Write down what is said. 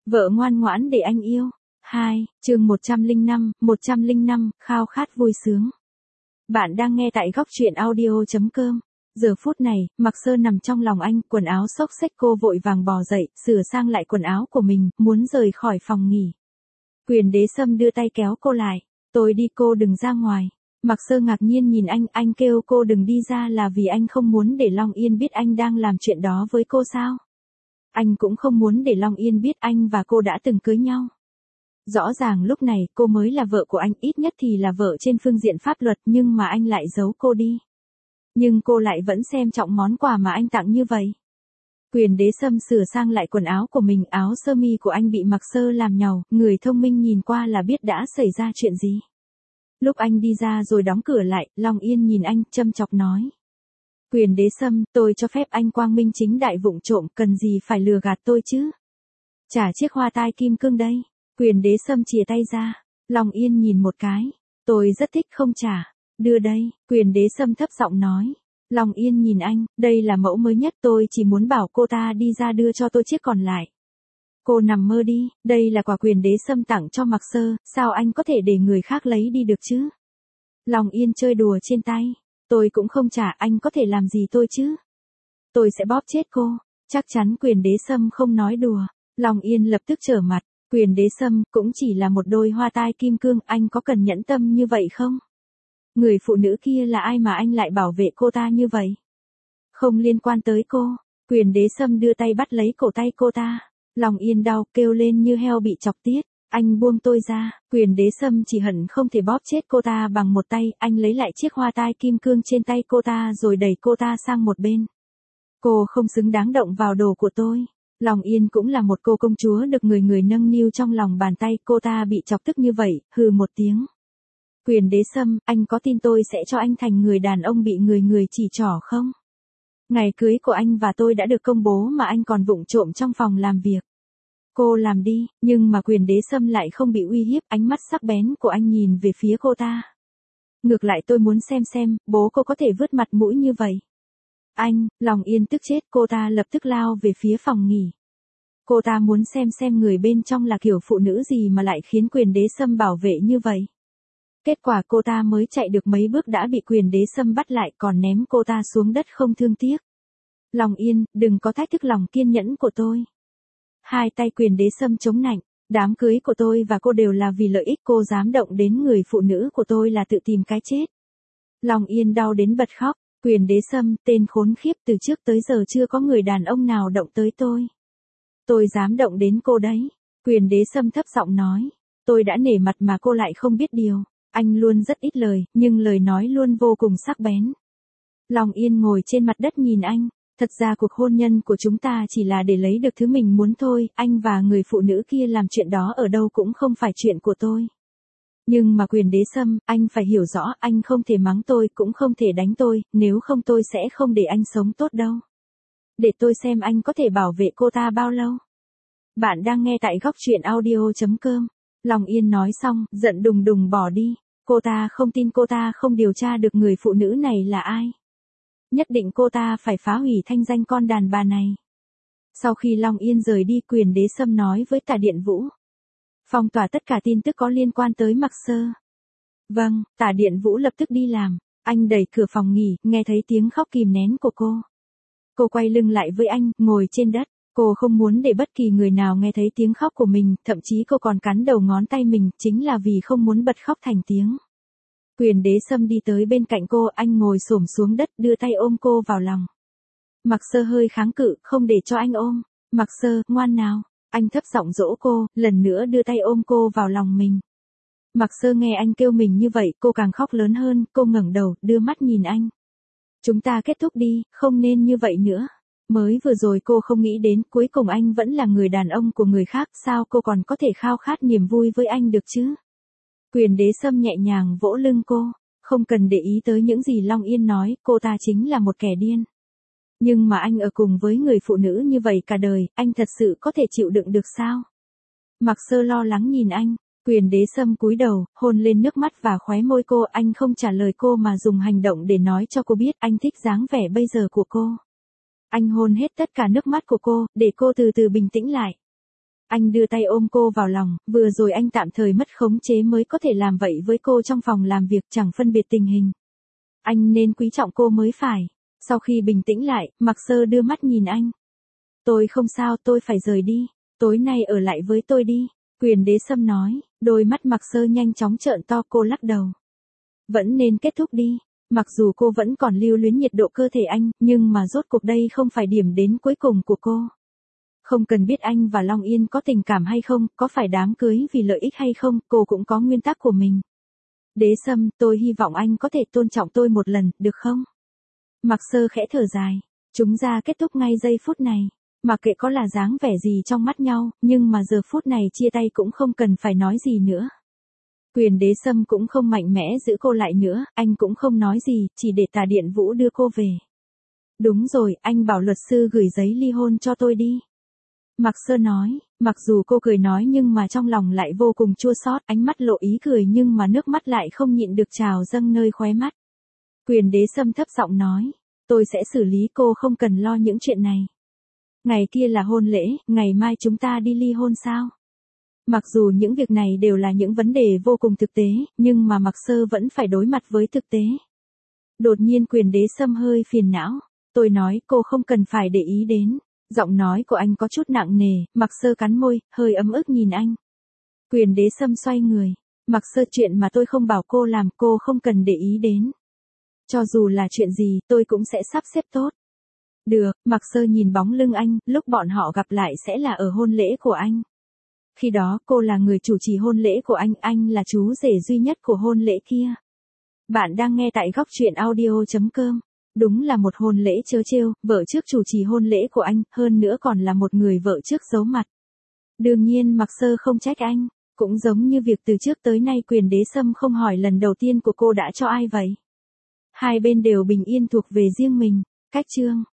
Vợ ngoan ngoãn để anh yêu. 2, chương 105, khao khát vui sướng. Bạn đang nghe tại góc truyện audio.com. Giờ phút này, Mạc Sơ nằm trong lòng anh, quần áo xốc xếch, cô vội vàng bò dậy, sửa sang lại quần áo của mình, muốn rời khỏi phòng nghỉ. Quyền Đế Sâm đưa tay kéo cô lại. Tôi đi, cô đừng ra ngoài. Mạc Sơ ngạc nhiên nhìn anh kêu cô đừng đi ra là vì anh không muốn để Long Yên biết anh đang làm chuyện đó với cô sao? Anh cũng không muốn để Long Yên biết anh và cô đã từng cưới nhau. Rõ ràng lúc này cô mới là vợ của anh, ít nhất thì là vợ trên phương diện pháp luật, nhưng mà anh lại giấu cô đi. Nhưng cô lại vẫn xem trọng món quà mà anh tặng như vậy. Quyền Đế Sâm sửa sang lại quần áo của mình, áo sơ mi của anh bị Mạc Sơ làm nhàu, người thông minh nhìn qua là biết đã xảy ra chuyện gì. Lúc anh đi ra rồi đóng cửa lại, Long Yên nhìn anh, châm chọc nói. Quyền Đế Sâm, tôi cho phép anh quang minh chính đại vụng trộm, cần gì phải lừa gạt tôi chứ? Trả chiếc hoa tai kim cương đây. Quyền Đế Sâm chìa tay ra. Long Yên nhìn một cái. Tôi rất thích, không trả. Đưa đây. Quyền Đế Sâm thấp giọng nói. Long Yên nhìn anh, đây là mẫu mới nhất, tôi chỉ muốn bảo cô ta đi ra đưa cho tôi chiếc còn lại. Cô nằm mơ đi, đây là quà Quyền Đế Sâm tặng cho Mạc Sơ, sao anh có thể để người khác lấy đi được chứ? Long Yên chơi đùa trên tay. Tôi cũng không trả, anh có thể làm gì tôi chứ? Tôi sẽ bóp chết cô. Chắc chắn Quyền Đế Sâm không nói đùa. Long Yên lập tức trở mặt. Quyền Đế Sâm, cũng chỉ là một đôi hoa tai kim cương, anh có cần nhẫn tâm như vậy không? Người phụ nữ kia là ai mà anh lại bảo vệ cô ta như vậy? Không liên quan tới cô. Quyền Đế Sâm đưa tay bắt lấy cổ tay cô ta. Long Yên đau, kêu lên như heo bị chọc tiết. Anh buông tôi ra. Quyền Đế Sâm chỉ hận không thể bóp chết cô ta bằng một tay, anh lấy lại chiếc hoa tai kim cương trên tay cô ta rồi đẩy cô ta sang một bên. Cô không xứng đáng động vào đồ của tôi. Long Yên cũng là một cô công chúa được người nâng niu trong lòng bàn tay, cô ta bị chọc tức như vậy, hừ một tiếng. Quyền Đế Sâm, anh có tin tôi sẽ cho anh thành người đàn ông bị người chỉ trỏ không? Ngày cưới của anh và tôi đã được công bố mà anh còn vụng trộm trong phòng làm việc. Cô làm đi, nhưng mà Quyền Đế Sâm lại không bị uy hiếp, ánh mắt sắc bén của anh nhìn về phía cô ta. Ngược lại tôi muốn xem, bố cô có thể vứt mặt mũi như vậy. Anh, Long Yên tức chết, cô ta lập tức lao về phía phòng nghỉ. Cô ta muốn xem người bên trong là kiểu phụ nữ gì mà lại khiến Quyền Đế Sâm bảo vệ như vậy. Kết quả cô ta mới chạy được mấy bước đã bị Quyền Đế Sâm bắt lại, còn ném cô ta xuống đất không thương tiếc. Long Yên, đừng có thách thức lòng kiên nhẫn của tôi. Hai tay Quyền Đế Sâm chống nạnh. Đám cưới của tôi và cô đều là vì lợi ích, cô dám động đến người phụ nữ của tôi là tự tìm cái chết. Long Yên đau đến bật khóc. Quyền Đế Sâm, tên khốn khiếp, từ trước tới giờ chưa có người đàn ông nào động tới tôi. Tôi dám động đến cô đấy. Quyền Đế Sâm thấp giọng nói. Tôi đã nể mặt mà cô lại không biết điều. Anh luôn rất ít lời, nhưng lời nói luôn vô cùng sắc bén. Long Yên ngồi trên mặt đất nhìn anh. Thật ra cuộc hôn nhân của chúng ta chỉ là để lấy được thứ mình muốn thôi, anh và người phụ nữ kia làm chuyện đó ở đâu cũng không phải chuyện của tôi. Nhưng mà Quyền Đế Sâm, anh phải hiểu rõ, anh không thể mắng tôi, cũng không thể đánh tôi, nếu không tôi sẽ không để anh sống tốt đâu. Để tôi xem anh có thể bảo vệ cô ta bao lâu. Bạn đang nghe tại góc truyện audio.com. Long Yên nói xong, giận đùng đùng bỏ đi. Cô ta không tin, cô ta không điều tra được người phụ nữ này là ai. Nhất định cô ta phải phá hủy thanh danh con đàn bà này. Sau khi Long Yên rời đi, Quyền Đế Sâm nói với Tả Điện Vũ. Phong tỏa tất cả tin tức có liên quan tới Mạc Sơ. Vâng, Tả Điện Vũ lập tức đi làm. Anh đẩy cửa phòng nghỉ, nghe thấy tiếng khóc kìm nén của cô. Cô quay lưng lại với anh, ngồi trên đất. Cô không muốn để bất kỳ người nào nghe thấy tiếng khóc của mình, thậm chí cô còn cắn đầu ngón tay mình, chính là vì không muốn bật khóc thành tiếng. Quyền Đế Sâm đi tới bên cạnh cô, anh ngồi xổm xuống đất, đưa tay ôm cô vào lòng. Mạc Sơ hơi kháng cự, không để cho anh ôm. Mạc Sơ, ngoan nào. Anh thấp giọng dỗ cô, lần nữa đưa tay ôm cô vào lòng mình. Mạc Sơ nghe anh kêu mình như vậy, cô càng khóc lớn hơn, cô ngẩng đầu, đưa mắt nhìn anh. Chúng ta kết thúc đi, không nên như vậy nữa. Mới vừa rồi cô không nghĩ đến, cuối cùng anh vẫn là người đàn ông của người khác, sao cô còn có thể khao khát niềm vui với anh được chứ? Quyền Đế Sâm nhẹ nhàng vỗ lưng cô, không cần để ý tới những gì Long Yên nói, cô ta chính là một kẻ điên. Nhưng mà anh ở cùng với người phụ nữ như vậy cả đời, anh thật sự có thể chịu đựng được sao? Mạc Sơ lo lắng nhìn anh. Quyền Đế Sâm cúi đầu, hôn lên nước mắt và khóe môi cô, anh không trả lời cô mà dùng hành động để nói cho cô biết anh thích dáng vẻ bây giờ của cô. Anh hôn hết tất cả nước mắt của cô, để cô từ từ bình tĩnh lại. Anh đưa tay ôm cô vào lòng, vừa rồi anh tạm thời mất khống chế mới có thể làm vậy với cô trong phòng làm việc chẳng phân biệt tình hình. Anh nên quý trọng cô mới phải. Sau khi bình tĩnh lại, Mạc Sơ đưa mắt nhìn anh. Tôi không sao, tôi phải rời đi. Tối nay ở lại với tôi đi. Quyền Đế Sâm nói, đôi mắt Mạc Sơ nhanh chóng trợn to, cô lắc đầu. Vẫn nên kết thúc đi. Mặc dù cô vẫn còn lưu luyến nhiệt độ cơ thể anh, nhưng mà rốt cuộc đây không phải điểm đến cuối cùng của cô. Không cần biết anh và Long Yên có tình cảm hay không, có phải đám cưới vì lợi ích hay không, cô cũng có nguyên tắc của mình. Đế Sâm, tôi hy vọng anh có thể tôn trọng tôi một lần, được không? Mạc Sơ khẽ thở dài. Chúng ta kết thúc ngay giây phút này. Mặc kệ có là dáng vẻ gì trong mắt nhau, nhưng mà giờ phút này chia tay cũng không cần phải nói gì nữa. Quyền Đế Sâm cũng không mạnh mẽ giữ cô lại nữa, anh cũng không nói gì, chỉ để Tả Điện Vũ đưa cô về. Đúng rồi, anh bảo luật sư gửi giấy ly hôn cho tôi đi. Mạc Sơ nói, mặc dù cô cười nói nhưng mà trong lòng lại vô cùng chua xót, ánh mắt lộ ý cười nhưng mà nước mắt lại không nhịn được trào dâng nơi khóe mắt. Quyền Đế Sâm thấp giọng nói, tôi sẽ xử lý, cô không cần lo những chuyện này. Ngày kia là hôn lễ, ngày mai chúng ta đi ly hôn sao? Mặc dù những việc này đều là những vấn đề vô cùng thực tế, nhưng mà Mạc Sơ vẫn phải đối mặt với thực tế. Đột nhiên Quyền Đế Sâm hơi phiền não. Tôi nói cô không cần phải để ý đến. Giọng nói của anh có chút nặng nề, Mạc Sơ cắn môi, hơi ấm ức nhìn anh. Quyền Đế Sâm xoay người. Mạc Sơ, chuyện mà tôi không bảo cô làm, cô không cần để ý đến. Cho dù là chuyện gì, tôi cũng sẽ sắp xếp tốt. Được, Mạc Sơ nhìn bóng lưng anh, lúc bọn họ gặp lại sẽ là ở hôn lễ của anh. Khi đó cô là người chủ trì hôn lễ của anh là chú rể duy nhất của hôn lễ kia. Bạn đang nghe tại góc truyện audio.com. Đúng là một hôn lễ trớ trêu, vợ trước chủ trì hôn lễ của anh, hơn nữa còn là một người vợ trước giấu mặt. Đương nhiên Mạc Sơ không trách anh, cũng giống như việc từ trước tới nay Quyền Đế Sâm không hỏi lần đầu tiên của cô đã cho ai vậy. Hai bên đều bình yên thuộc về riêng mình. Cách chương